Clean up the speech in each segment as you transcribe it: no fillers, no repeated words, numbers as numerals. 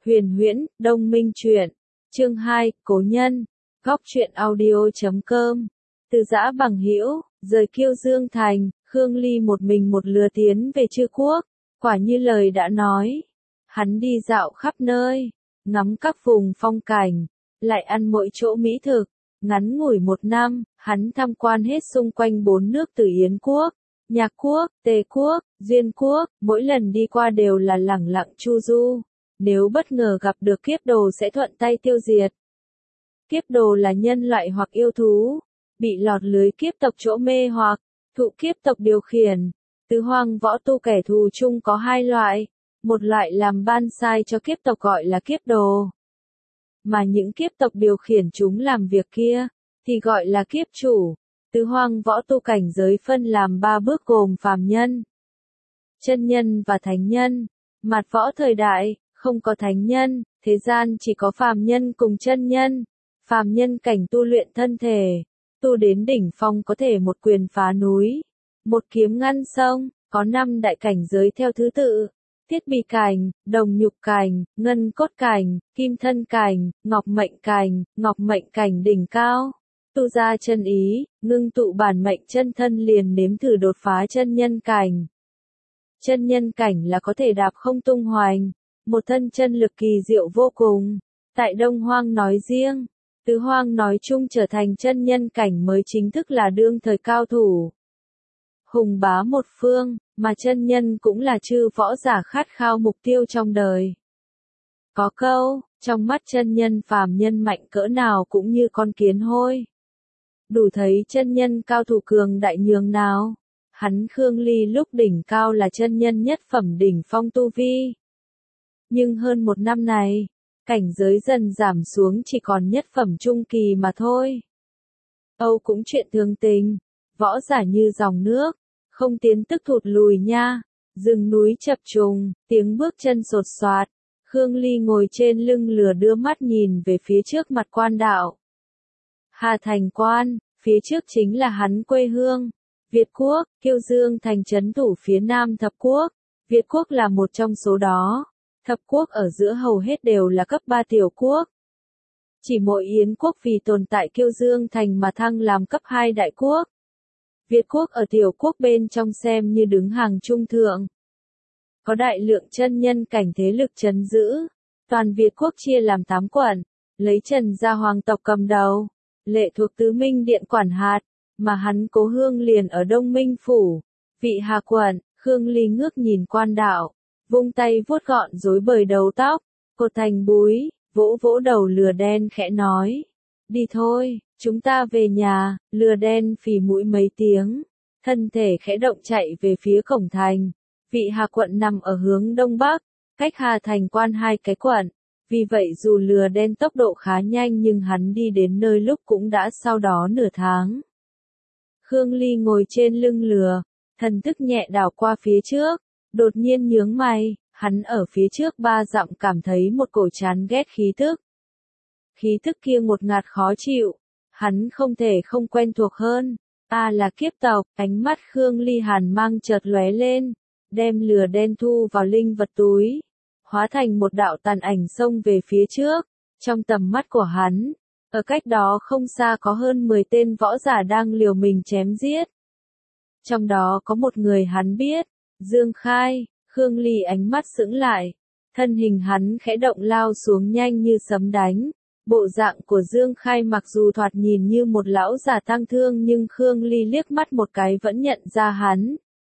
Huyền huyễn, Đông Minh truyện. Chương 2, Cố nhân. Góc truyện audio.com. Từ Dã Bằng Hữu, rời Kiêu Dương Thành, Khương Ly một mình một lứa tiến về Chư Quốc. Quả như lời đã nói, hắn đi dạo khắp nơi, ngắm các vùng phong cảnh, lại ăn mỗi chỗ mỹ thực. Ngắn ngủi 1 năm, hắn tham quan hết xung quanh 4 nước từ Yến Quốc, Nhạc Quốc, Tề Quốc, Duyên Quốc, mỗi lần đi qua đều là lẳng lặng chu du. Nếu bất ngờ gặp được kiếp đồ sẽ thuận tay tiêu diệt. Kiếp đồ là nhân loại hoặc yêu thú, bị lọt lưới kiếp tộc chỗ mê hoặc, thụ kiếp tộc điều khiển. Tứ hoang võ tu kẻ thù chung có 2 loại, một loại làm ban sai cho kiếp tộc gọi là kiếp đồ. Mà những kiếp tộc điều khiển chúng làm việc kia, thì gọi là kiếp chủ. Tứ hoang võ tu cảnh giới phân làm 3 bước gồm phàm nhân, chân nhân và thánh nhân. Mạt võ thời đại, không có thánh nhân, thế gian chỉ có phàm nhân cùng chân nhân. Phàm nhân cảnh tu luyện thân thể, tu đến đỉnh phong có thể một quyền phá núi, một kiếm ngăn sông, có 5 đại cảnh giới theo thứ tự: thiết bị cảnh, đồng nhục cảnh, ngân cốt cảnh, kim thân cảnh, ngọc mệnh cảnh đỉnh cao. Tu ra chân ý, ngưng tụ bản mệnh chân thân liền nếm thử đột phá chân nhân cảnh. Chân nhân cảnh là có thể đạp không tung hoành, một thân chân lực kỳ diệu vô cùng. Tại Đông Hoang nói riêng, Tứ Hoang nói chung trở thành chân nhân cảnh mới chính thức là đương thời cao thủ. Hùng bá một phương, mà chân nhân cũng là chư võ giả khát khao mục tiêu trong đời. Có câu, trong mắt chân nhân phàm nhân mạnh cỡ nào cũng như con kiến hôi. Đủ thấy chân nhân cao thủ cường đại nhường nào. Hắn Khương Ly lúc đỉnh cao là chân nhân nhất phẩm đỉnh phong tu vi. Nhưng hơn 1 năm này, cảnh giới dần giảm xuống chỉ còn nhất phẩm trung kỳ mà thôi. Âu cũng chuyện thường tình, võ giả như dòng nước, không tiến tức thụt lùi nha. Rừng núi chập trùng, tiếng bước chân sột soạt. Khương Ly ngồi trên lưng lừa đưa mắt nhìn về phía trước mặt quan đạo. Hà Thành Quan, phía trước chính là hắn quê hương. Việt Quốc, Kiêu Dương Thành trấn thủ phía nam Thập Quốc. Việt Quốc là một trong số đó. Thập Quốc ở giữa hầu hết đều là cấp 3 tiểu quốc. Chỉ mỗi Yến Quốc vì tồn tại Kiêu Dương Thành mà thăng làm cấp 2 đại quốc. Việt Quốc ở tiểu quốc bên trong xem như đứng hàng trung thượng. Có đại lượng chân nhân cảnh thế lực trấn giữ. Toàn Việt Quốc chia làm 8 quận, lấy Trần gia hoàng tộc cầm đầu, lệ thuộc Tứ Minh Điện quản hạt, mà hắn cố hương liền ở Đông Minh Phủ, Vị Hà quận. Khương Ly ngước nhìn quan đạo, vung tay vuốt gọn rối bời đầu tóc, cột thành búi, vỗ vỗ đầu lừa đen khẽ nói. Đi thôi, chúng ta về nhà. Lừa đen phì mũi mấy tiếng, thân thể khẽ động chạy về phía cổng thành. Vị Hà quận nằm ở hướng đông bắc, cách Hà Thành Quan 2 cái quận. Vì vậy dù lừa đen tốc độ khá nhanh nhưng hắn đi đến nơi lúc cũng đã sau đó nửa tháng. Khương Ly ngồi trên lưng lừa, thần thức nhẹ đảo qua phía trước, đột nhiên nhướng mày, hắn ở phía trước 3 dặm cảm thấy một cổ chán ghét khí tức. Khí tức kia ngột ngạt khó chịu, hắn không thể không quen thuộc hơn. Là kiếp tộc. Ánh mắt Khương Ly hàn mang chợt lóe lên, đem lừa đen thu vào linh vật túi, hóa thành một đạo tàn ảnh xông về phía trước. Trong tầm mắt của hắn, ở cách đó không xa có hơn 10 tên võ giả đang liều mình chém giết. Trong đó có một người hắn biết, Dương Khai. Khương Ly ánh mắt sững lại, thân hình hắn khẽ động lao xuống nhanh như sấm đánh. Bộ dạng của Dương Khai mặc dù thoạt nhìn như một lão già tang thương nhưng Khương Ly liếc mắt một cái vẫn nhận ra hắn.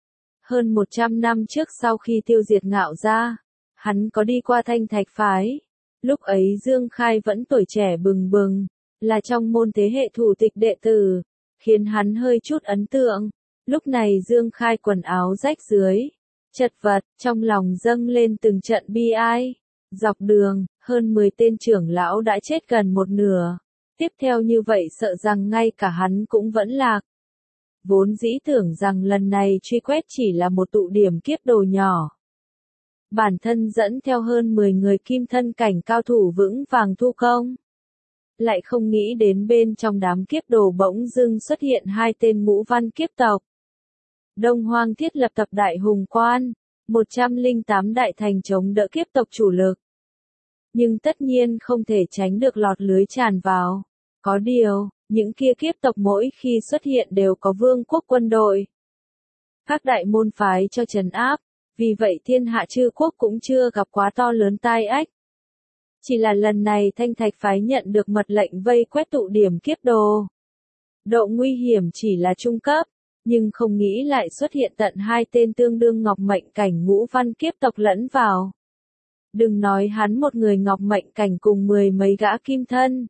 Hơn 100 năm trước sau khi tiêu diệt Ngạo gia, hắn có đi qua Thanh Thạch phái. Lúc ấy Dương Khai vẫn tuổi trẻ bừng bừng, là trong môn thế hệ thủ tịch đệ tử, khiến hắn hơi chút ấn tượng. Lúc này Dương Khai quần áo rách rưới, chật vật, trong lòng dâng lên từng trận bi ai. Dọc đường, hơn 10 tên trưởng lão đã chết gần một nửa. Tiếp theo như vậy sợ rằng ngay cả hắn cũng vẫn lạc. Vốn dĩ tưởng rằng lần này truy quét chỉ là một tụ điểm kiếp đồ nhỏ. Bản thân dẫn theo hơn 10 người kim thân cảnh cao thủ vững vàng thu công. Lại không nghĩ đến bên trong đám kiếp đồ bỗng dưng xuất hiện 2 tên ngũ văn kiếp tộc. Đông Hoang thiết lập tập đại hùng quan, 108 đại thành chống đỡ kiếp tộc chủ lực. nhưng tất nhiên không thể tránh được lọt lưới tràn vào. Có điều, những kia kiếp tộc mỗi khi xuất hiện đều có vương quốc quân đội. Các đại môn phái cho trấn áp, vì vậy thiên hạ chư quốc cũng chưa gặp quá to lớn tai ách. Chỉ là lần này Thanh Thạch phái nhận được mật lệnh vây quét tụ điểm kiếp đồ. Độ nguy hiểm chỉ là trung cấp, nhưng không nghĩ lại xuất hiện tận 2 tên tương đương ngọc mệnh cảnh ngũ văn kiếp tộc lẫn vào. Đừng nói hắn một người ngọc mệnh cảnh cùng 10 mấy gã kim thân.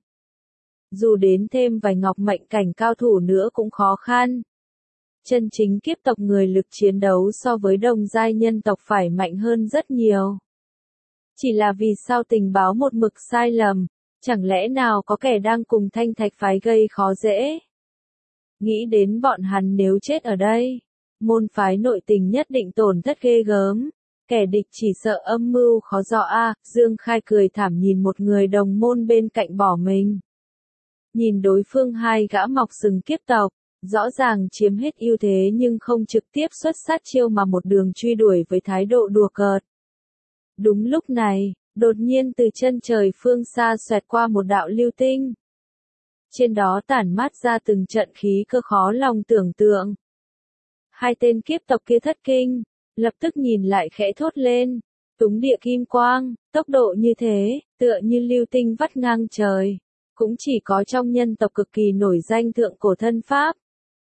Dù đến thêm vài ngọc mệnh cảnh cao thủ nữa cũng khó khăn. Chân chính kiếp tộc người lực chiến đấu so với đồng giai nhân tộc phải mạnh hơn rất nhiều. Chỉ là vì sao tình báo một mực sai lầm, chẳng lẽ nào có kẻ đang cùng Thanh Thạch phái gây khó dễ? Nghĩ đến bọn hắn nếu chết ở đây, môn phái nội tình nhất định tổn thất ghê gớm, kẻ địch chỉ sợ âm mưu khó dò a. Dương Khai cười thảm nhìn một người đồng môn bên cạnh bỏ mình. Nhìn đối phương 2 gã mọc sừng kiếp tộc, rõ ràng chiếm hết ưu thế nhưng không trực tiếp xuất sát chiêu mà một đường truy đuổi với thái độ đùa cợt. Đúng lúc này, đột nhiên từ chân trời phương xa xoẹt qua một đạo lưu tinh. Trên đó tản mát ra từng trận khí cơ khó lòng tưởng tượng. 2 tên kiếp tộc kia thất kinh, lập tức nhìn lại khẽ thốt lên, túng địa kim quang, tốc độ như thế, tựa như lưu tinh vắt ngang trời, cũng chỉ có trong nhân tộc cực kỳ nổi danh thượng cổ thân pháp.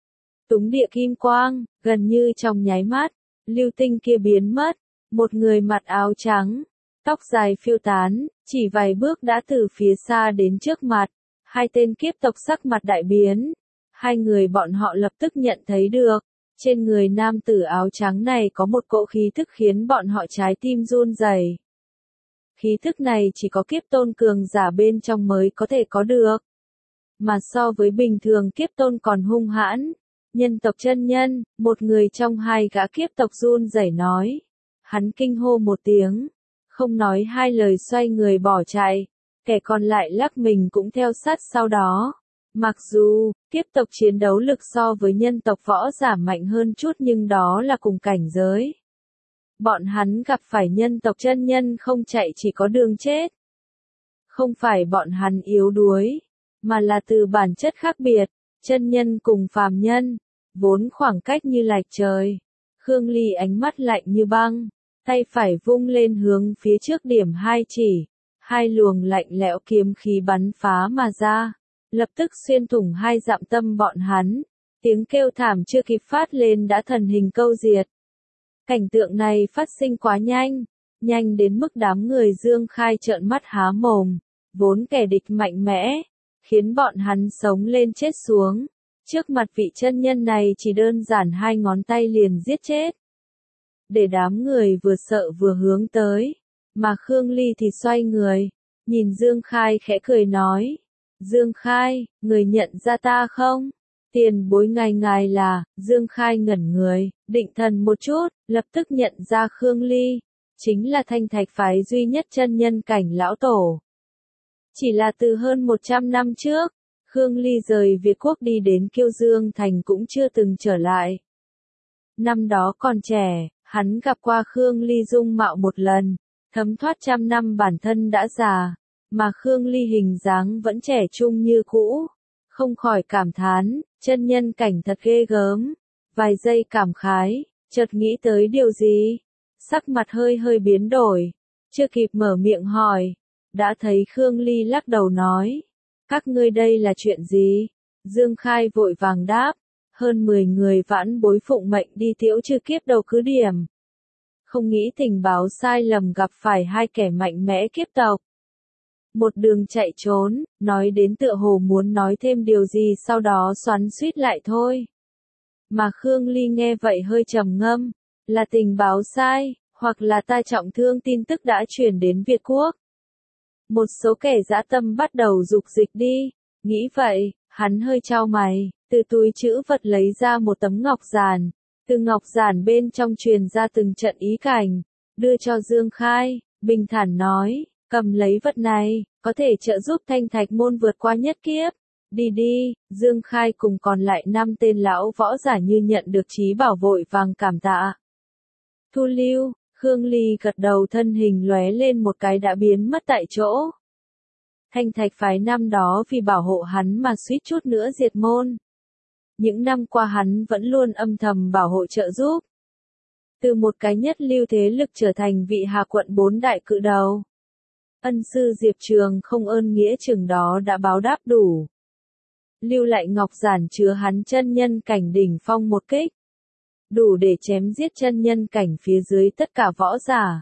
Túng địa kim quang, gần như trong nháy mắt, lưu tinh kia biến mất, một người mặc áo trắng, tóc dài phiêu tán, chỉ vài bước đã từ phía xa đến trước mặt. 2 tên kiếp tộc sắc mặt đại biến. 2 người bọn họ lập tức nhận thấy được, trên người nam tử áo trắng này có một cỗ khí thức khiến bọn họ trái tim run rẩy. Khí thức này chỉ có kiếp tôn cường giả bên trong mới có thể có được. Mà so với bình thường kiếp tôn còn hung hãn. Nhân tộc chân nhân, một người trong 2 gã kiếp tộc run rẩy nói. Hắn kinh hô một tiếng, không nói 2 lời xoay người bỏ chạy. Kẻ còn lại lắc mình cũng theo sát sau đó. Mặc dù, kiếp tộc chiến đấu lực so với nhân tộc võ giả mạnh hơn chút nhưng đó là cùng cảnh giới. Bọn hắn gặp phải nhân tộc chân nhân không chạy chỉ có đường chết. Không phải bọn hắn yếu đuối, mà là từ bản chất khác biệt, chân nhân cùng phàm nhân, vốn khoảng cách như lệch trời. Khương Ly ánh mắt lạnh như băng, tay phải vung lên hướng phía trước điểm 2 chỉ. 2 luồng lạnh lẽo kiếm khí bắn phá mà ra, lập tức xuyên thủng 2 dặm tâm bọn hắn, tiếng kêu thảm chưa kịp phát lên đã thần hình câu diệt. Cảnh tượng này phát sinh quá nhanh, nhanh đến mức đám người Dương Khai trợn mắt há mồm, vốn kẻ địch mạnh mẽ, khiến bọn hắn sống lên chết xuống, trước mặt vị chân nhân này chỉ đơn giản 2 ngón tay liền giết chết. Để đám người vừa sợ vừa hướng tới. Mà Khương Ly thì xoay người, nhìn Dương Khai khẽ cười nói. Dương Khai, người nhận ra ta không? Tiền bối ngài là, Dương Khai ngẩn người, định thần một chút, lập tức nhận ra Khương Ly. Chính là Thanh Thạch phái duy nhất chân nhân cảnh lão tổ. Chỉ là từ hơn 100 năm trước, Khương Ly rời Việt quốc đi đến Kiêu Dương Thành cũng chưa từng trở lại. Năm đó còn trẻ, hắn gặp qua Khương Ly dung mạo một lần. Thấm thoát 100 năm bản thân đã già, mà Khương Ly hình dáng vẫn trẻ trung như cũ, không khỏi cảm thán, chân nhân cảnh thật ghê gớm. Vài giây cảm khái, chợt nghĩ tới điều gì, sắc mặt hơi biến đổi, chưa kịp mở miệng hỏi, đã thấy Khương Ly lắc đầu nói, các ngươi đây là chuyện gì? Dương Khai vội vàng đáp, hơn 10 người vãn bối phụng mệnh đi tiễu trừ kiếp đầu cứ điểm. Không nghĩ tình báo sai lầm gặp phải 2 kẻ mạnh mẽ kiếp tộc. Một đường chạy trốn, nói đến tựa hồ muốn nói thêm điều gì sau đó xoắn xuýt lại thôi. Mà Khương Ly nghe vậy hơi trầm ngâm, là tình báo sai, hoặc là tai trọng thương tin tức đã truyền đến Việt quốc. Một số kẻ dã tâm bắt đầu dục dịch đi, nghĩ vậy, hắn hơi chau mày, từ túi trữ vật lấy ra một tấm ngọc giản. Từ ngọc giản bên trong truyền ra từng trận ý cảnh, đưa cho Dương Khai, bình thản nói, cầm lấy vật này, có thể trợ giúp Thanh Thạch môn vượt qua nhất kiếp. Đi đi, Dương Khai cùng còn lại 5 tên lão võ giả như nhận được trí bảo vội vàng cảm tạ. Thu lưu, Khương Ly gật đầu, thân hình lóe lên một cái đã biến mất tại chỗ. Thanh Thạch phái năm đó vì bảo hộ hắn mà suýt chút nữa diệt môn. Những năm qua hắn vẫn luôn âm thầm bảo hộ trợ giúp. Từ một cái nhất lưu thế lực trở thành vị Hà quận 4 đại cự đầu. Ân sư Diệp Trường không ơn nghĩa chừng đó đã báo đáp đủ. Lưu lại ngọc giản chứa hắn chân nhân cảnh đỉnh phong một kích. Đủ để chém giết chân nhân cảnh phía dưới tất cả võ giả.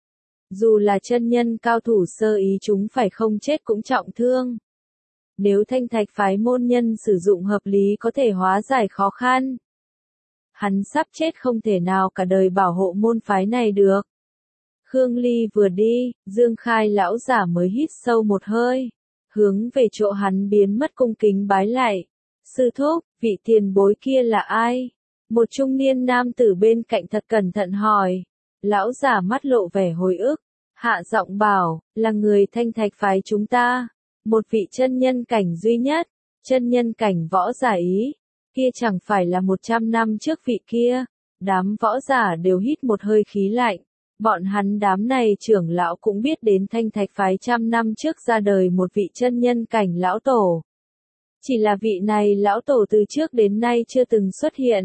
Dù là chân nhân cao thủ sơ ý chúng phải không chết cũng trọng thương. Nếu Thanh Thạch phái môn nhân sử dụng hợp lý có thể hóa giải khó khăn. Hắn sắp chết không thể nào cả đời bảo hộ môn phái này được. Khương Ly vừa đi, Dương Khai lão giả mới hít sâu một hơi. Hướng về chỗ hắn biến mất cung kính bái lại. Sư thúc, vị tiền bối kia là ai? Một trung niên nam tử bên cạnh thật cẩn thận hỏi. Lão giả mắt lộ vẻ hồi ức. Hạ giọng bảo, là người Thanh Thạch phái chúng ta. Một vị chân nhân cảnh duy nhất. Chân nhân cảnh võ giả ý. Kia chẳng phải là 100 năm trước vị kia. Đám võ giả đều hít một hơi khí lạnh. Bọn hắn đám này trưởng lão cũng biết đến Thanh Thạch phái 100 năm trước ra đời một vị chân nhân cảnh lão tổ. Chỉ là vị này lão tổ từ trước đến nay chưa từng xuất hiện.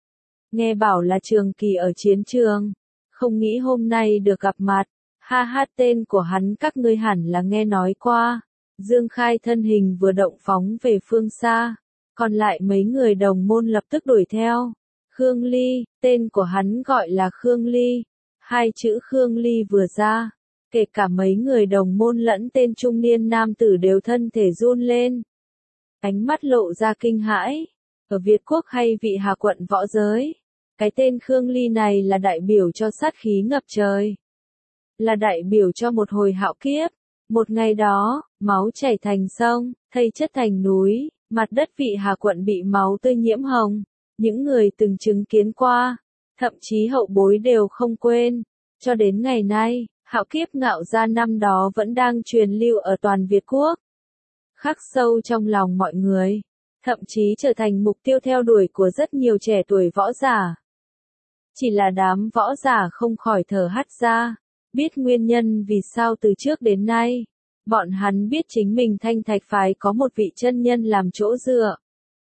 Nghe bảo là trường kỳ ở chiến trường. Không nghĩ hôm nay được gặp mặt. Ha ha, tên của hắn các ngươi hẳn là nghe nói qua. Dương Khai thân hình vừa động phóng về phương xa. Còn lại mấy người đồng môn lập tức đuổi theo. Khương Ly, tên của hắn gọi là Khương Ly. Hai chữ Khương Ly vừa ra. Kể cả mấy người đồng môn lẫn tên trung niên nam tử đều thân thể run lên. Ánh mắt lộ ra kinh hãi. Ở Việt Quốc hay vị Hà quận võ giới. Cái tên Khương Ly này là đại biểu cho sát khí ngập trời. Là đại biểu cho một hồi hạo kiếp. Một ngày đó, máu chảy thành sông, thây chất thành núi, mặt đất vị Hà quận bị máu tươi nhiễm hồng. Những người từng chứng kiến qua, thậm chí hậu bối đều không quên. Cho đến ngày nay, hạo kiếp ngạo gia năm đó vẫn đang truyền lưu ở toàn Việt Quốc. Khắc sâu trong lòng mọi người, thậm chí trở thành mục tiêu theo đuổi của rất nhiều trẻ tuổi võ giả. Chỉ là đám võ giả không khỏi thở hắt ra, biết nguyên nhân vì sao từ trước đến nay. Bọn hắn biết chính mình Thanh Thạch phái có một vị chân nhân làm chỗ dựa.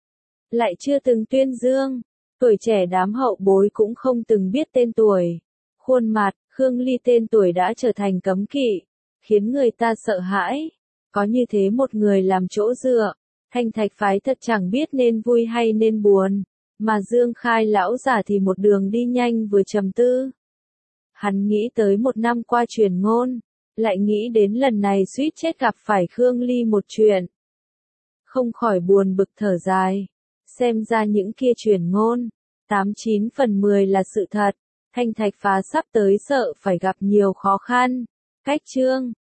Lại chưa từng tuyên dương, tuổi trẻ đám hậu bối cũng không từng biết tên tuổi. Khuôn mặt, Khương Ly tên tuổi đã trở thành cấm kỵ, khiến người ta sợ hãi. Có như thế một người làm chỗ dựa, Thanh Thạch phái thật chẳng biết nên vui hay nên buồn. Mà Dương Khai lão giả thì một đường đi nhanh vừa trầm tư. Hắn nghĩ tới một năm qua truyền ngôn, lại nghĩ đến lần này suýt chết gặp phải Khương Ly một chuyện. Không khỏi buồn bực thở dài. Xem ra những kia truyền ngôn, 89 phần 10 là sự thật. Thanh Thạch phá sắp tới sợ phải gặp nhiều khó khăn. Cách chương